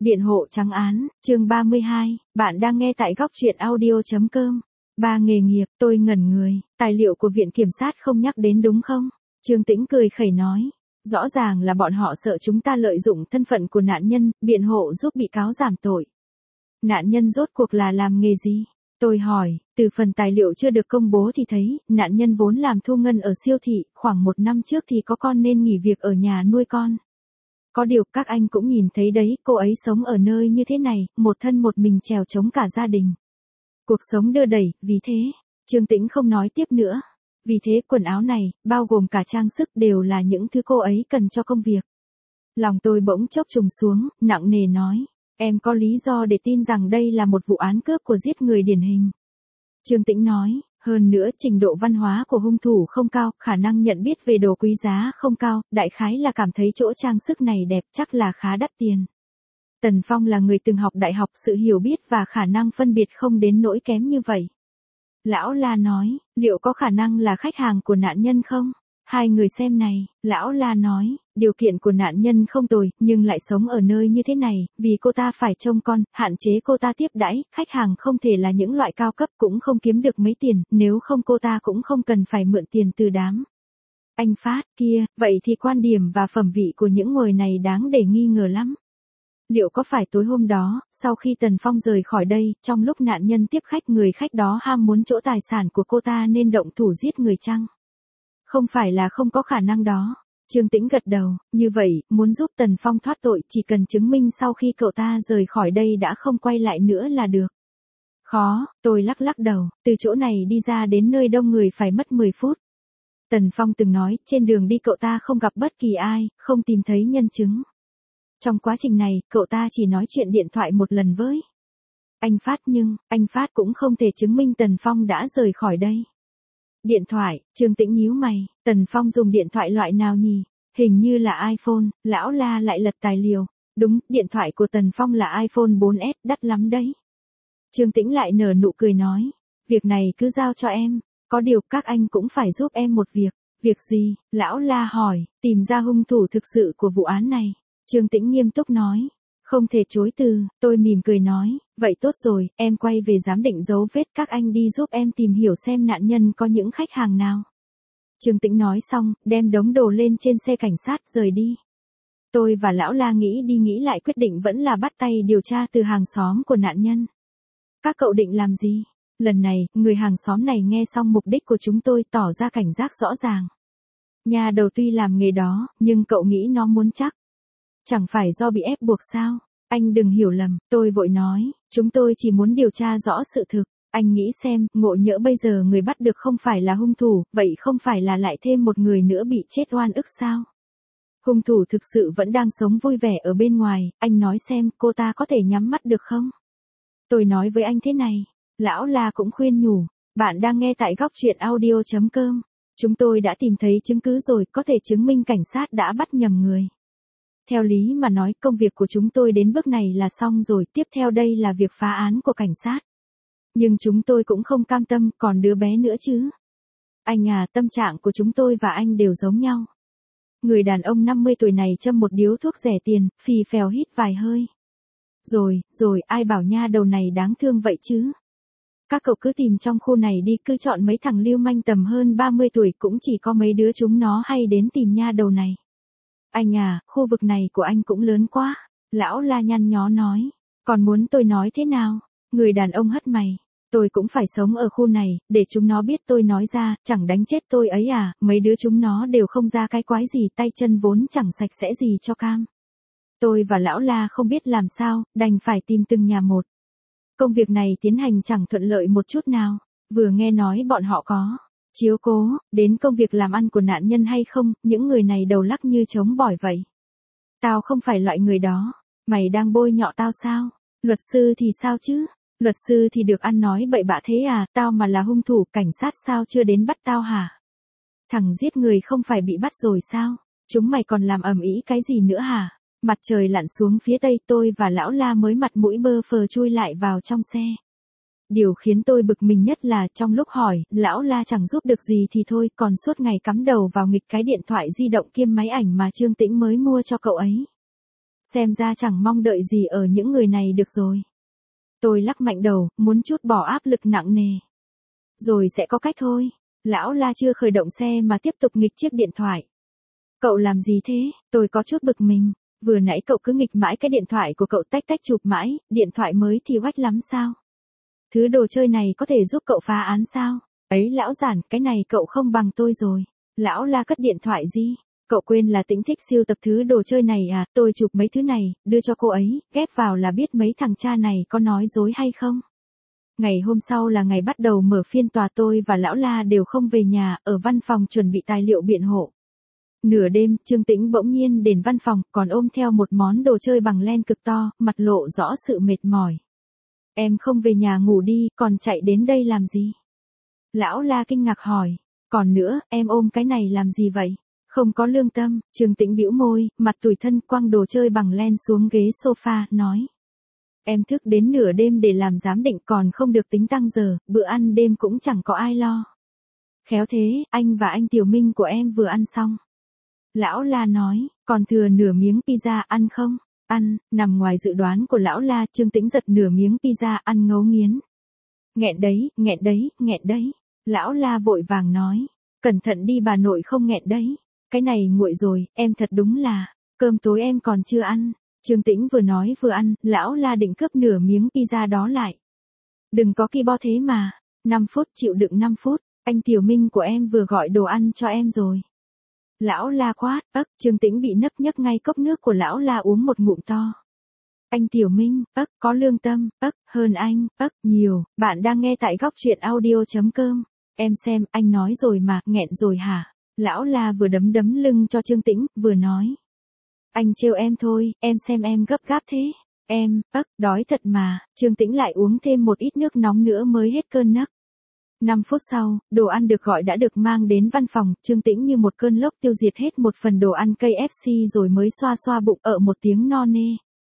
Biện hộ trắng án, chương 32, bạn đang nghe tại góc truyện audio.com. Ba nghề nghiệp, tôi ngẩn người, tài liệu của viện kiểm sát không nhắc đến đúng không? Trương Tĩnh cười khẩy nói, rõ ràng là bọn họ sợ chúng ta lợi dụng thân phận của nạn nhân, biện hộ giúp bị cáo giảm tội. Nạn nhân rốt cuộc là làm nghề gì? Tôi hỏi, từ phần tài liệu chưa được công bố thì thấy, nạn nhân vốn làm thu ngân ở siêu thị, khoảng 1 năm trước thì có con nên nghỉ việc ở nhà nuôi con. Có điều các anh cũng nhìn thấy đấy, cô ấy sống ở nơi như thế này, một thân một mình trèo chống cả gia đình. Cuộc sống đưa đẩy, vì thế, Trương Tĩnh không nói tiếp nữa. Vì thế quần áo này, bao gồm cả trang sức đều là những thứ cô ấy cần cho công việc. Lòng tôi bỗng chốc trùng xuống, nặng nề nói, em có lý do để tin rằng đây là một vụ án cướp của giết người điển hình. Trương Tĩnh nói, hơn nữa trình độ văn hóa của hung thủ không cao, khả năng nhận biết về đồ quý giá không cao, đại khái là cảm thấy chỗ trang sức này đẹp chắc là khá đắt tiền. Tần Phong là người từng học đại học, sự hiểu biết và khả năng phân biệt không đến nỗi kém như vậy. Lão La nói, liệu có khả năng là khách hàng của nạn nhân không? Hai người xem này, Lão La nói, điều kiện của nạn nhân không tồi, nhưng lại sống ở nơi như thế này, vì cô ta phải trông con, hạn chế cô ta tiếp đãi, khách hàng không thể là những loại cao cấp cũng không kiếm được mấy tiền, nếu không cô ta cũng không cần phải mượn tiền từ đám. Anh Phát, kia, vậy thì quan điểm và phẩm vị của những người này đáng để nghi ngờ lắm. Liệu có phải tối hôm đó, sau khi Tần Phong rời khỏi đây, trong lúc nạn nhân tiếp khách người khách đó ham muốn chỗ tài sản của cô ta nên động thủ giết người chăng? Không phải là không có khả năng đó. Trương Tĩnh gật đầu, như vậy, muốn giúp Tần Phong thoát tội chỉ cần chứng minh sau khi cậu ta rời khỏi đây đã không quay lại nữa là được. Khó, tôi lắc đầu, từ chỗ này đi ra đến nơi đông người phải mất 10 phút. Tần Phong từng nói, trên đường đi cậu ta không gặp bất kỳ ai, không tìm thấy nhân chứng. Trong quá trình này, cậu ta chỉ nói chuyện điện thoại một lần với anh Phát nhưng, anh Phát cũng không thể chứng minh Tần Phong đã rời khỏi đây. Điện thoại, Trương Tĩnh nhíu mày, Tần Phong dùng điện thoại loại nào nhỉ? Hình như là iPhone, Lão La lại lật tài liệu. Đúng, điện thoại của Tần Phong là iPhone 4S, đắt lắm đấy. Trương Tĩnh lại nở nụ cười nói, việc này cứ giao cho em, có điều các anh cũng phải giúp em một việc. Việc gì? Lão La hỏi, tìm ra hung thủ thực sự của vụ án này. Trương Tĩnh nghiêm túc nói, không thể chối từ, tôi mỉm cười nói, vậy tốt rồi, em quay về giám định dấu vết các anh đi giúp em tìm hiểu xem nạn nhân có những khách hàng nào. Trương Tĩnh nói xong, đem đống đồ lên trên xe cảnh sát rời đi. Tôi và Lão La nghĩ đi nghĩ lại quyết định vẫn là bắt tay điều tra từ hàng xóm của nạn nhân. Các cậu định làm gì? Lần này, người hàng xóm này nghe xong mục đích của chúng tôi tỏ ra cảnh giác rõ ràng. Nhà đầu tuy làm nghề đó, nhưng cậu nghĩ nó muốn chắc. Chẳng phải do bị ép buộc sao? Anh đừng hiểu lầm, tôi vội nói, chúng tôi chỉ muốn điều tra rõ sự thực. Anh nghĩ xem, ngộ nhỡ bây giờ người bắt được không phải là hung thủ, vậy không phải là lại thêm một người nữa bị chết oan ức sao? Hung thủ thực sự vẫn đang sống vui vẻ ở bên ngoài, anh nói xem cô ta có thể nhắm mắt được không? Tôi nói với anh thế này, Lão La cũng khuyên nhủ, bạn đang nghe tại góc truyện audio.com. Chúng tôi đã tìm thấy chứng cứ rồi, có thể chứng minh cảnh sát đã bắt nhầm người. Theo lý mà nói, công việc của chúng tôi đến bước này là xong rồi, tiếp theo đây là việc phá án của cảnh sát. Nhưng chúng tôi cũng không cam tâm, còn đứa bé nữa chứ. Anh à, tâm trạng của chúng tôi và anh đều giống nhau. Người đàn ông 50 tuổi này châm một điếu thuốc rẻ tiền, phì phèo hít vài hơi. Rồi, ai bảo nha đầu này đáng thương vậy chứ? Các cậu cứ tìm trong khu này đi, cứ chọn mấy thằng lưu manh tầm hơn 30 tuổi cũng chỉ có mấy đứa chúng nó hay đến tìm nha đầu này. Anh à, khu vực này của anh cũng lớn quá. Lão La nhăn nhó nói. Còn muốn tôi nói thế nào? Người đàn ông hất mày. Tôi cũng phải sống ở khu này, để chúng nó biết tôi nói ra, chẳng đánh chết tôi ấy à, mấy đứa chúng nó đều không ra cái quái gì, tay chân vốn chẳng sạch sẽ gì cho cam. Tôi và Lão La không biết làm sao, đành phải tìm từng nhà một. Công việc này tiến hành chẳng thuận lợi một chút nào, vừa nghe nói bọn họ có chiếu cố đến công việc làm ăn của nạn nhân hay không, những người này đầu lắc như trống bỏi vậy. Tao không phải loại người đó, mày đang bôi nhọ tao sao? Luật sư thì sao chứ? Luật sư thì được ăn nói bậy bạ thế à, tao mà là hung thủ, cảnh sát sao chưa đến bắt tao hả? Thằng giết người không phải bị bắt rồi sao? Chúng mày còn làm ầm ĩ cái gì nữa hả? Mặt trời lặn xuống phía tây, tôi và Lão La mới mặt mũi bơ phờ chui lại vào trong xe. Điều khiến tôi bực mình nhất là trong lúc hỏi, Lão La chẳng giúp được gì thì thôi, còn suốt ngày cắm đầu vào nghịch cái điện thoại di động kiêm máy ảnh mà Trương Tĩnh mới mua cho cậu ấy. Xem ra chẳng mong đợi gì ở những người này được rồi. Tôi lắc mạnh đầu, muốn trút bỏ áp lực nặng nề. Rồi sẽ có cách thôi. Lão La chưa khởi động xe mà tiếp tục nghịch chiếc điện thoại. Cậu làm gì thế? Tôi có chút bực mình. Vừa nãy cậu cứ nghịch mãi cái điện thoại của cậu tách tách chụp mãi, điện thoại mới thì oách lắm sao? Thứ đồ chơi này có thể giúp cậu phá án sao? Ấy lão giản, cái này cậu không bằng tôi rồi. Lão La cất điện thoại gì? Cậu quên là Tĩnh thích siêu tập thứ đồ chơi này à? Tôi chụp mấy thứ này, đưa cho cô ấy, ghép vào là biết mấy thằng cha này có nói dối hay không? Ngày hôm sau là ngày bắt đầu mở phiên tòa, tôi và lão La đều không về nhà, ở văn phòng chuẩn bị tài liệu biện hộ. Nửa đêm, Trương Tĩnh bỗng nhiên đến văn phòng, còn ôm theo một món đồ chơi bằng len cực to, mặt lộ rõ sự mệt mỏi. Em không về nhà ngủ đi, còn chạy đến đây làm gì? Lão La kinh ngạc hỏi. Còn nữa, em ôm cái này làm gì vậy? Không có lương tâm. Trương Tĩnh bĩu môi, mặt tủi thân quăng đồ chơi bằng len xuống ghế sofa, nói. Em thức đến nửa đêm để làm giám định còn không được tính tăng giờ, bữa ăn đêm cũng chẳng có ai lo. Khéo thế, anh và anh Tiểu Minh của em vừa ăn xong. Lão La nói, còn thừa nửa miếng pizza ăn không? Ăn, nằm ngoài dự đoán của lão La. Trương Tĩnh giật nửa miếng pizza ăn ngấu nghiến. Nghẹn đấy, nghẹn đấy, nghẹn đấy. Lão La vội vàng nói, cẩn thận đi bà nội không nghẹn đấy. Cái này nguội rồi, em thật đúng là, cơm tối em còn chưa ăn. Trương Tĩnh vừa nói vừa ăn, lão La định cướp nửa miếng pizza đó lại. Đừng có ki bo thế mà, 5 phút chịu đựng 5 phút, anh Tiểu Minh của em vừa gọi đồ ăn cho em rồi. Lão La quát, Trương Tĩnh bị nấp nhấc ngay cốc nước của lão La uống một ngụm to. Anh Tiểu Minh, có lương tâm, hơn anh, nhiều. Bạn đang nghe tại góc truyện audio.com. Em xem, anh nói rồi mà, nghẹn rồi hả? Lão La vừa đấm đấm lưng cho Trương Tĩnh, vừa nói. Anh trêu em thôi, em xem em gấp gáp thế. Em, đói thật mà. Trương Tĩnh lại uống thêm một ít nước nóng nữa mới hết cơn nấc. 5 phút sau, đồ ăn được gọi đã được mang đến văn phòng, Trương Tĩnh như một cơn lốc tiêu diệt hết một phần đồ ăn KFC rồi mới xoa xoa bụng ở một tiếng no nê.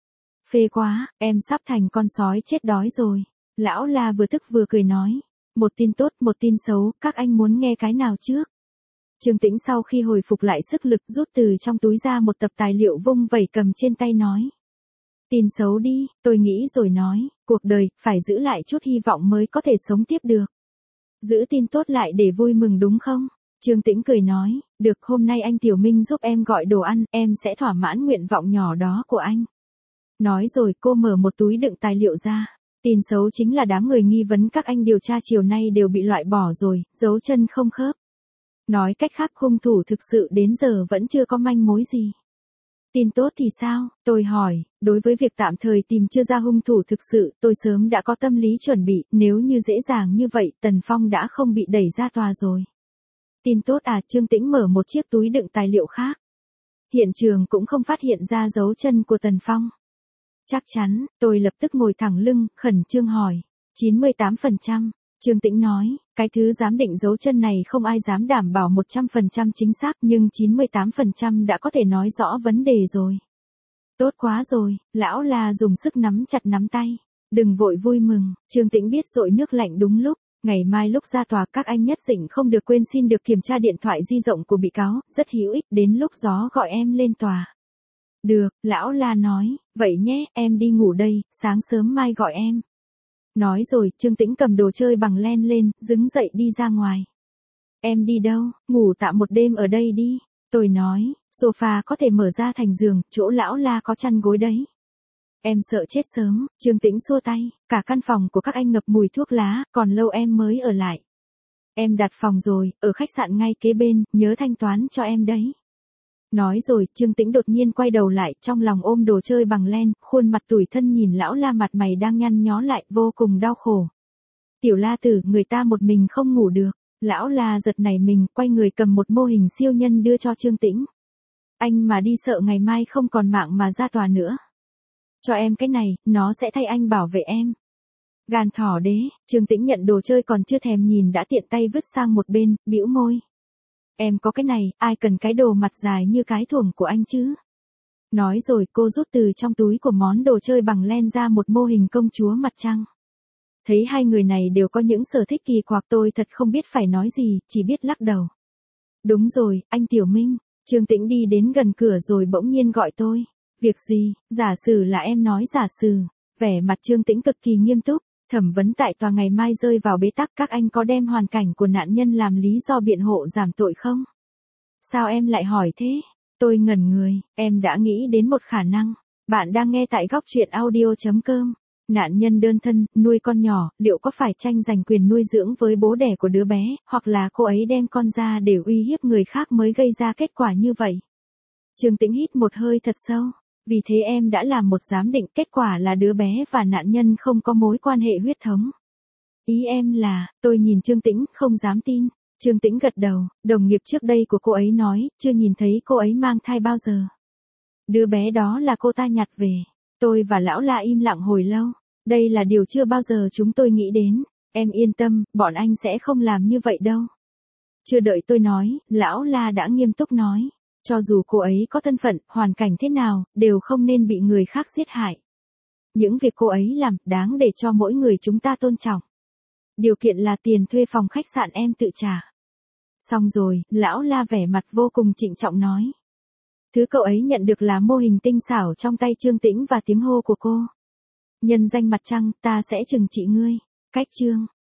Phê quá, em sắp thành con sói chết đói rồi. Lão La vừa tức vừa cười nói. Một tin tốt, một tin xấu, các anh muốn nghe cái nào trước? Trương Tĩnh sau khi hồi phục lại sức lực rút từ trong túi ra một tập tài liệu vung vẩy cầm trên tay nói. Tin xấu đi, tôi nghĩ rồi nói, cuộc đời, phải giữ lại chút hy vọng mới có thể sống tiếp được. Giữ tin tốt lại để vui mừng đúng không? Trương Tĩnh cười nói, được, hôm nay anh Tiểu Minh giúp em gọi đồ ăn, em sẽ thỏa mãn nguyện vọng nhỏ đó của anh. Nói rồi cô mở một túi đựng tài liệu ra. Tin xấu chính là đám người nghi vấn các anh điều tra chiều nay đều bị loại bỏ rồi, dấu chân không khớp. Nói cách khác hung thủ thực sự đến giờ vẫn chưa có manh mối gì. Tin tốt thì sao? Tôi hỏi, đối với việc tạm thời tìm chưa ra hung thủ thực sự, tôi sớm đã có tâm lý chuẩn bị, nếu như dễ dàng như vậy, Tần Phong đã không bị đẩy ra tòa rồi. Tin tốt à? Trương Tĩnh mở một chiếc túi đựng tài liệu khác. Hiện trường cũng không phát hiện ra dấu chân của Tần Phong. Chắc chắn, tôi lập tức ngồi thẳng lưng, khẩn trương hỏi. 98%. Trương Tĩnh nói, cái thứ giám định dấu chân này không ai dám đảm bảo 100% chính xác nhưng 98% đã có thể nói rõ vấn đề rồi. Tốt quá rồi, lão La dùng sức nắm chặt nắm tay. Đừng vội vui mừng, Trương Tĩnh biết dội nước lạnh đúng lúc. Ngày mai lúc ra tòa các anh nhất định không được quên xin được kiểm tra điện thoại di động của bị cáo, rất hữu ích, đến lúc gió gọi em lên tòa. Được, lão La nói, vậy nhé, em đi ngủ đây, sáng sớm mai gọi em. Nói rồi, Trương Tĩnh cầm đồ chơi bằng len lên, đứng dậy đi ra ngoài. Em đi đâu? Ngủ tạm một đêm ở đây đi. Tôi nói, sofa có thể mở ra thành giường, chỗ lão La có chăn gối đấy. Em sợ chết sớm, Trương Tĩnh xua tay, cả căn phòng của các anh ngập mùi thuốc lá, còn lâu em mới ở lại. Em đặt phòng rồi, ở khách sạn ngay kế bên, nhớ thanh toán cho em đấy. Nói rồi, Trương Tĩnh đột nhiên quay đầu lại, trong lòng ôm đồ chơi bằng len, khuôn mặt tủi thân nhìn lão La mặt mày đang nhăn nhó lại, vô cùng đau khổ. Tiểu La tử, người ta một mình không ngủ được. Lão La giật nảy mình, quay người cầm một mô hình siêu nhân đưa cho Trương Tĩnh. Anh mà đi sợ ngày mai không còn mạng mà ra tòa nữa. Cho em cái này, nó sẽ thay anh bảo vệ em. Gan thỏ đế, Trương Tĩnh nhận đồ chơi còn chưa thèm nhìn đã tiện tay vứt sang một bên, bĩu môi. Em có cái này, ai cần cái đồ mặt dài như cái thuồng của anh chứ? Nói rồi cô rút từ trong túi của món đồ chơi bằng len ra một mô hình công chúa mặt trăng. Thấy hai người này đều có những sở thích kỳ quặc, tôi thật không biết phải nói gì, chỉ biết lắc đầu. Đúng rồi, anh Tiểu Minh. Trương Tĩnh đi đến gần cửa rồi bỗng nhiên gọi tôi. Việc gì, giả sử là em nói giả sử. Vẻ mặt Trương Tĩnh cực kỳ nghiêm túc, thẩm vấn tại tòa ngày mai rơi vào bế tắc, các anh có đem hoàn cảnh của nạn nhân làm lý do biện hộ giảm tội không? Sao em lại hỏi thế? Tôi ngẩn người, em đã nghĩ đến một khả năng. Bạn đang nghe tại góc truyện audio.com. Nạn nhân đơn thân, nuôi con nhỏ, liệu có phải tranh giành quyền nuôi dưỡng với bố đẻ của đứa bé, hoặc là cô ấy đem con ra để uy hiếp người khác mới gây ra kết quả như vậy? Trương Tĩnh hít một hơi thật sâu. Vì thế em đã làm một giám định, kết quả là đứa bé và nạn nhân không có mối quan hệ huyết thống. Ý em là, tôi nhìn Trương Tĩnh, không dám tin. Trương Tĩnh gật đầu, đồng nghiệp trước đây của cô ấy nói, chưa nhìn thấy cô ấy mang thai bao giờ. Đứa bé đó là cô ta nhặt về. Tôi và lão La im lặng hồi lâu. Đây là điều chưa bao giờ chúng tôi nghĩ đến. Em yên tâm, bọn anh sẽ không làm như vậy đâu. Chưa đợi tôi nói, lão La đã nghiêm túc nói. Cho dù cô ấy có thân phận, hoàn cảnh thế nào, đều không nên bị người khác giết hại. Những việc cô ấy làm, đáng để cho mỗi người chúng ta tôn trọng. Điều kiện là tiền thuê phòng khách sạn em tự trả. Xong rồi, lão La vẻ mặt vô cùng trịnh trọng nói. Thứ cậu ấy nhận được là mô hình tinh xảo trong tay Trương Tĩnh và tiếng hô của cô. Nhân danh mặt trăng, ta sẽ trừng trị ngươi. Cách chương.